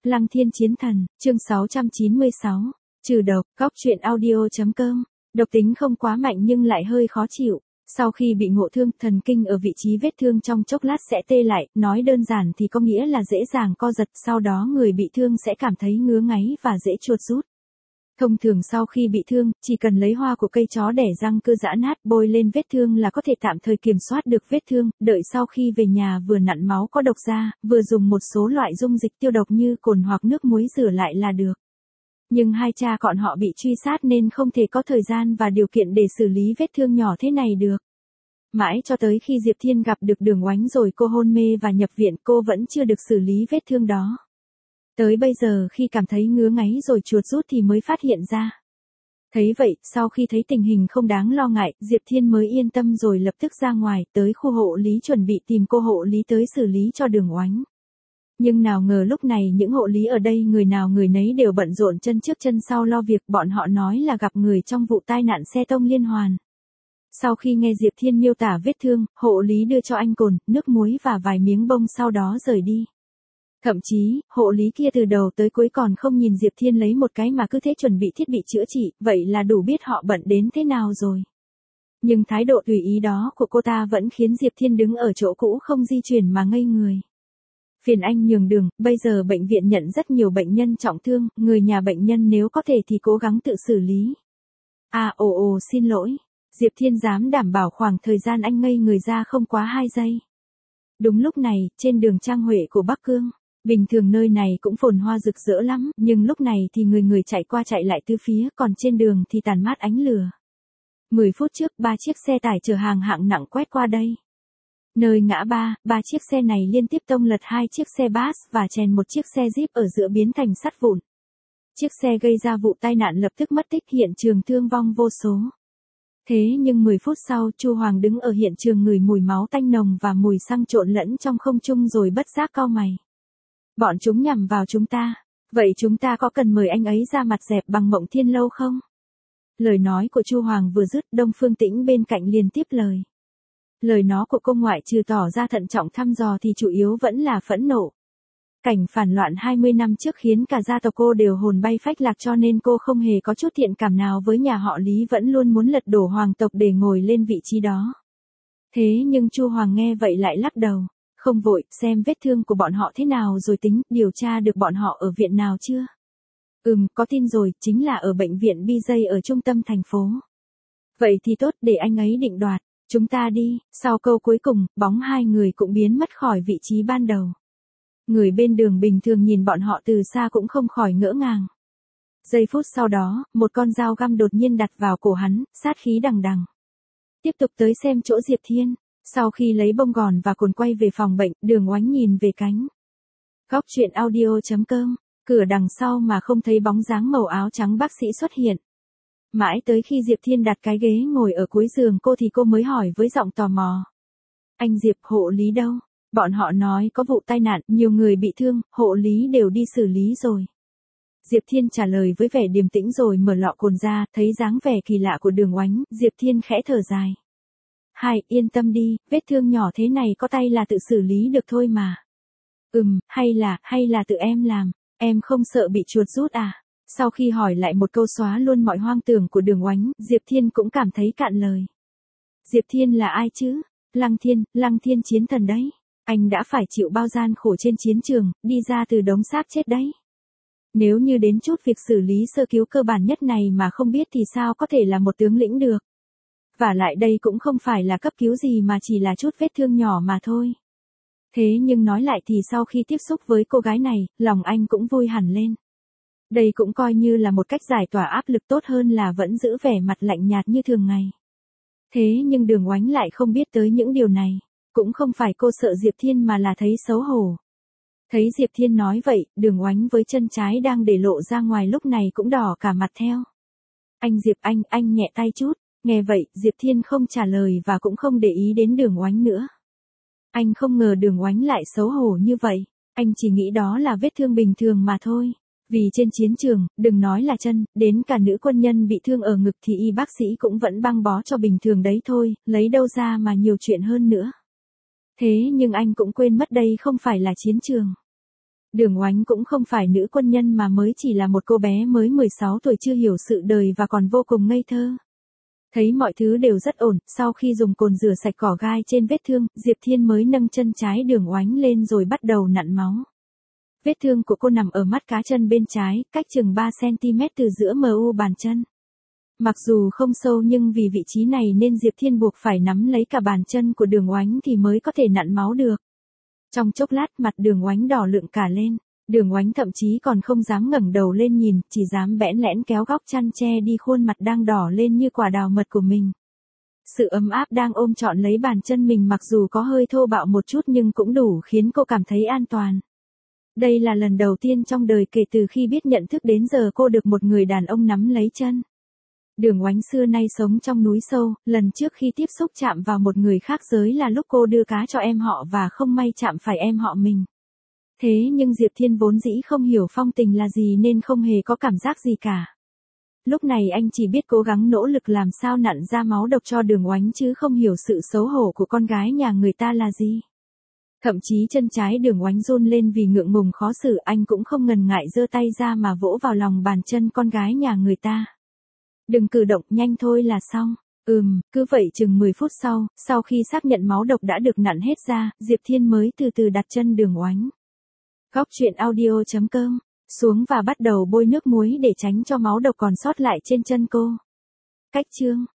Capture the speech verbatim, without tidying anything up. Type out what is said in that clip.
Lăng Thiên Chiến Thần, chương sáu trăm chín mươi sáu, trừ độc, góc truyện audio.com, độc tính không quá mạnh nhưng lại hơi khó chịu. Sau khi bị ngộ thương, thần kinh ở vị trí vết thương trong chốc lát sẽ tê lại, nói đơn giản thì có nghĩa là dễ dàng co giật, sau đó người bị thương sẽ cảm thấy ngứa ngáy và dễ chuột rút. Thông thường sau khi bị thương, chỉ cần lấy hoa của cây chó đẻ răng cưa giã nát bôi lên vết thương là có thể tạm thời kiểm soát được vết thương, đợi sau khi về nhà vừa nặn máu có độc ra, vừa dùng một số loại dung dịch tiêu độc như cồn hoặc nước muối rửa lại là được. Nhưng hai cha con họ bị truy sát nên không thể có thời gian và điều kiện để xử lý vết thương nhỏ thế này được. Mãi cho tới khi Diệp Thiên gặp được Đường Oánh rồi cô hôn mê và nhập viện, cô vẫn chưa được xử lý vết thương đó. Tới bây giờ khi cảm thấy ngứa ngáy rồi chuột rút thì mới phát hiện ra. Thấy vậy, sau khi thấy tình hình không đáng lo ngại, Diệp Thiên mới yên tâm rồi lập tức ra ngoài, tới khu hộ lý chuẩn bị tìm cô hộ lý tới xử lý cho Đường Oánh. Nhưng nào ngờ lúc này những hộ lý ở đây người nào người nấy đều bận rộn chân trước chân sau lo việc, bọn họ nói là gặp người trong vụ tai nạn xe tông liên hoàn. Sau khi nghe Diệp Thiên miêu tả vết thương, hộ lý đưa cho anh cồn, nước muối và vài miếng bông sau đó rời đi. Thậm chí, hộ lý kia từ đầu tới cuối còn không nhìn Diệp Thiên lấy một cái mà cứ thế chuẩn bị thiết bị chữa trị, vậy là đủ biết họ bận đến thế nào rồi. Nhưng thái độ tùy ý đó của cô ta vẫn khiến Diệp Thiên đứng ở chỗ cũ không di chuyển mà ngây người. Phiền anh nhường đường, bây giờ bệnh viện nhận rất nhiều bệnh nhân trọng thương, người nhà bệnh nhân nếu có thể thì cố gắng tự xử lý. À ồ ồ xin lỗi, Diệp Thiên dám đảm bảo khoảng thời gian anh ngây người ra không quá hai giây. Đúng lúc này, trên đường Trang Huệ của Bắc Cương, bình thường nơi này cũng phồn hoa rực rỡ lắm, nhưng lúc này thì người người chạy qua chạy lại từ phía, còn trên đường thì tàn mát ánh lửa. Mười phút trước, ba chiếc xe tải chở hàng hạng nặng quét qua đây. Nơi ngã ba, ba chiếc xe này liên tiếp tông lật hai chiếc xe bus và chèn một chiếc xe Jeep ở giữa biến thành sắt vụn. Chiếc xe gây ra vụ tai nạn lập tức mất tích, hiện trường thương vong vô số. Thế nhưng mười phút sau, Chu Hoàng đứng ở hiện trường ngửi mùi máu tanh nồng và mùi xăng trộn lẫn trong không trung rồi bất giác cau mày. Bọn chúng nhằm vào chúng ta, vậy chúng ta có cần mời anh ấy ra mặt dẹp bằng Mộng Thiên Lâu không? Lời nói của Chu Hoàng vừa dứt, Đông Phương Tĩnh bên cạnh liền tiếp lời. Lời nó của cô ngoại trừ tỏ ra thận trọng thăm dò thì chủ yếu vẫn là phẫn nộ. Cảnh phản loạn hai mươi năm trước khiến cả gia tộc cô đều hồn bay phách lạc, cho nên cô không hề có chút thiện cảm nào với nhà họ Lý, vẫn luôn muốn lật đổ hoàng tộc để ngồi lên vị trí đó. Thế nhưng Chu Hoàng nghe vậy lại lắc đầu. Không vội, xem vết thương của bọn họ thế nào rồi tính, điều tra được bọn họ ở viện nào chưa? Ừm, có tin rồi, chính là ở bệnh viện bê jay ở trung tâm thành phố. Vậy thì tốt, để anh ấy định đoạt. Chúng ta đi. Sau câu cuối cùng, bóng hai người cũng biến mất khỏi vị trí ban đầu. Người bên đường bình thường nhìn bọn họ từ xa cũng không khỏi ngỡ ngàng. Giây phút sau đó, một con dao găm đột nhiên đặt vào cổ hắn, sát khí đằng đằng. Tiếp tục tới xem chỗ Diệp Thiên. Sau khi lấy bông gòn và cồn quay về phòng bệnh, Đường Oánh nhìn về cánh. Góc truyện audio.com, cửa đằng sau mà không thấy bóng dáng màu áo trắng bác sĩ xuất hiện. Mãi tới khi Diệp Thiên đặt cái ghế ngồi ở cuối giường cô thì cô mới hỏi với giọng tò mò. Anh Diệp, hộ lý đâu? Bọn họ nói có vụ tai nạn, nhiều người bị thương, hộ lý đều đi xử lý rồi. Diệp Thiên trả lời với vẻ điềm tĩnh rồi mở lọ cồn ra, thấy dáng vẻ kỳ lạ của Đường Oánh, Diệp Thiên khẽ thở dài. Hai, yên tâm đi, vết thương nhỏ thế này có tay là tự xử lý được thôi mà. Ừm, hay là, hay là tự em làm, em không sợ bị chuột rút à? Sau khi hỏi lại một câu xóa luôn mọi hoang tưởng của Đường Oánh, Diệp Thiên cũng cảm thấy cạn lời. Diệp Thiên là ai chứ? Lăng Thiên, Lăng Thiên Chiến Thần đấy. Anh đã phải chịu bao gian khổ trên chiến trường, đi ra từ đống xác chết đấy. Nếu như đến chút việc xử lý sơ cứu cơ bản nhất này mà không biết thì sao có thể là một tướng lĩnh được. Và lại đây cũng không phải là cấp cứu gì mà chỉ là chút vết thương nhỏ mà thôi. Thế nhưng nói lại thì sau khi tiếp xúc với cô gái này, lòng anh cũng vui hẳn lên. Đây cũng coi như là một cách giải tỏa áp lực tốt hơn là vẫn giữ vẻ mặt lạnh nhạt như thường ngày. Thế nhưng Đường Oánh lại không biết tới những điều này. Cũng không phải cô sợ Diệp Thiên mà là thấy xấu hổ. Thấy Diệp Thiên nói vậy, Đường Oánh với chân trái đang để lộ ra ngoài lúc này cũng đỏ cả mặt theo. Anh Diệp anh, anh nhẹ tay chút. Nghe vậy, Diệp Thiên không trả lời và cũng không để ý đến Đường Oánh nữa. Anh không ngờ Đường Oánh lại xấu hổ như vậy. Anh chỉ nghĩ đó là vết thương bình thường mà thôi. Vì trên chiến trường, đừng nói là chân, đến cả nữ quân nhân bị thương ở ngực thì y bác sĩ cũng vẫn băng bó cho bình thường đấy thôi, lấy đâu ra mà nhiều chuyện hơn nữa. Thế nhưng anh cũng quên mất đây không phải là chiến trường. Đường Oánh cũng không phải nữ quân nhân mà mới chỉ là một cô bé mới mười sáu tuổi chưa hiểu sự đời và còn vô cùng ngây thơ. Thấy mọi thứ đều rất ổn, sau khi dùng cồn rửa sạch cỏ gai trên vết thương, Diệp Thiên mới nâng chân trái Đường Oánh lên rồi bắt đầu nặn máu. Vết thương của cô nằm ở mắt cá chân bên trái, cách chừng ba xăng-ti-mét từ giữa em u bàn chân. Mặc dù không sâu nhưng vì vị trí này nên Diệp Thiên buộc phải nắm lấy cả bàn chân của Đường Oánh thì mới có thể nặn máu được. Trong chốc lát mặt Đường Oánh đỏ lựng cả lên, Đường Oánh thậm chí còn không dám ngẩng đầu lên nhìn, chỉ dám bẽn lẽn kéo góc chăn che đi khuôn mặt đang đỏ lên như quả đào mật của mình. Sự ấm áp đang ôm trọn lấy bàn chân mình mặc dù có hơi thô bạo một chút nhưng cũng đủ khiến cô cảm thấy an toàn. Đây là lần đầu tiên trong đời kể từ khi biết nhận thức đến giờ cô được một người đàn ông nắm lấy chân. Đường Oánh xưa nay sống trong núi sâu, lần trước khi tiếp xúc chạm vào một người khác giới là lúc cô đưa cá cho em họ và không may chạm phải em họ mình. Thế nhưng Diệp Thiên vốn dĩ không hiểu phong tình là gì nên không hề có cảm giác gì cả. Lúc này anh chỉ biết cố gắng nỗ lực làm sao nặn ra máu độc cho Đường Oánh chứ không hiểu sự xấu hổ của con gái nhà người ta là gì. Thậm chí chân trái Đường Oánh run lên vì ngượng ngùng khó xử, anh cũng không ngần ngại giơ tay ra mà vỗ vào lòng bàn chân con gái nhà người ta. Đừng cử động, nhanh thôi là xong. Ừm, cứ vậy chừng mười phút sau, sau khi xác nhận máu độc đã được nặn hết ra, Diệp Thiên mới từ từ đặt chân Đường Oánh. Góc truyện audio chấm com xuống và bắt đầu bôi nước muối để tránh cho máu độc còn sót lại trên chân cô. Cách chương